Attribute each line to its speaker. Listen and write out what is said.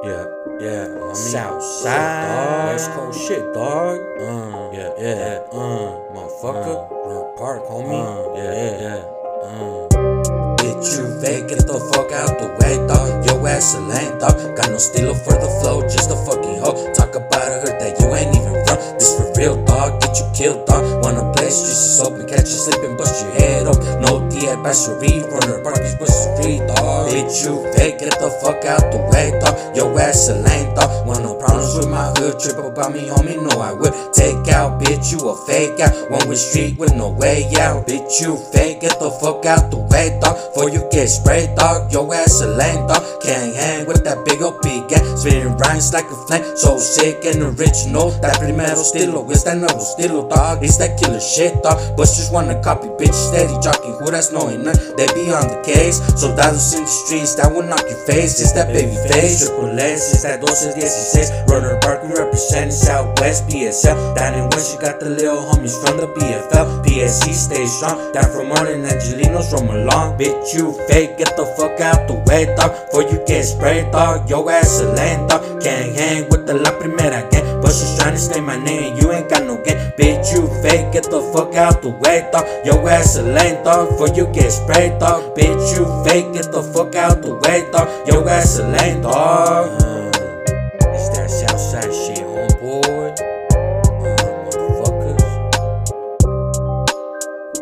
Speaker 1: Yeah, yeah, homie.
Speaker 2: Southside,
Speaker 1: West Coast shit, dog.
Speaker 2: motherfucker.
Speaker 1: North Park, homie.
Speaker 2: Bitch, you fake, get the fuck out the way, dog. Your ass a lame, dog. Got no stilo for the flow, just a fucking hoe. Talk about a hood that you ain't even from. This for real, dog. Get you killed, dog. Wanna play streets, so open, catch you slipping, bust your head up. No D advisory, runner parties, bust your free, dog. Bitch, you fake, get the fuck out the way, dog. Your ass a lame, dog. Want no problems with my hood, trip about me, homie, no I would take out, bitch, you a fake out. One way street with no way out. Bitch, you fake, get the fuck out the way, dog. Before you get sprayed, dog. Your ass a lame, dog. Can't hang with that big old big gang. Spitting rhymes like a flame, so sick and original. That primero estilo, it's that nuevo estilo, dog. It's that killer shit, dog. But just wanna copy, bitch, steady jockey. Who that's knowing none, they be on the case. Soldados in the streets, that will knock your face. It's that baby face, triple S, it's that 12-16. Runner Park, we represent Southwest PSL. Down in West, you got the little homies from the BFL. PSC, stay strong. Down from Martin Angelinos, from along. Bitch, you fake, get the fuck out the way, dog. Before you get sprayed, dog. Your ass a lame, dog. Can't hang with the La Primera gang. But she's trying to say my name, you ain't got no game. Bitch, you fake, get the fuck out the way, dog. Your ass a lame, dog. Before you get sprayed, dog. Bitch, you fake, get the fuck out the way, dog. Your ass a lame, dog.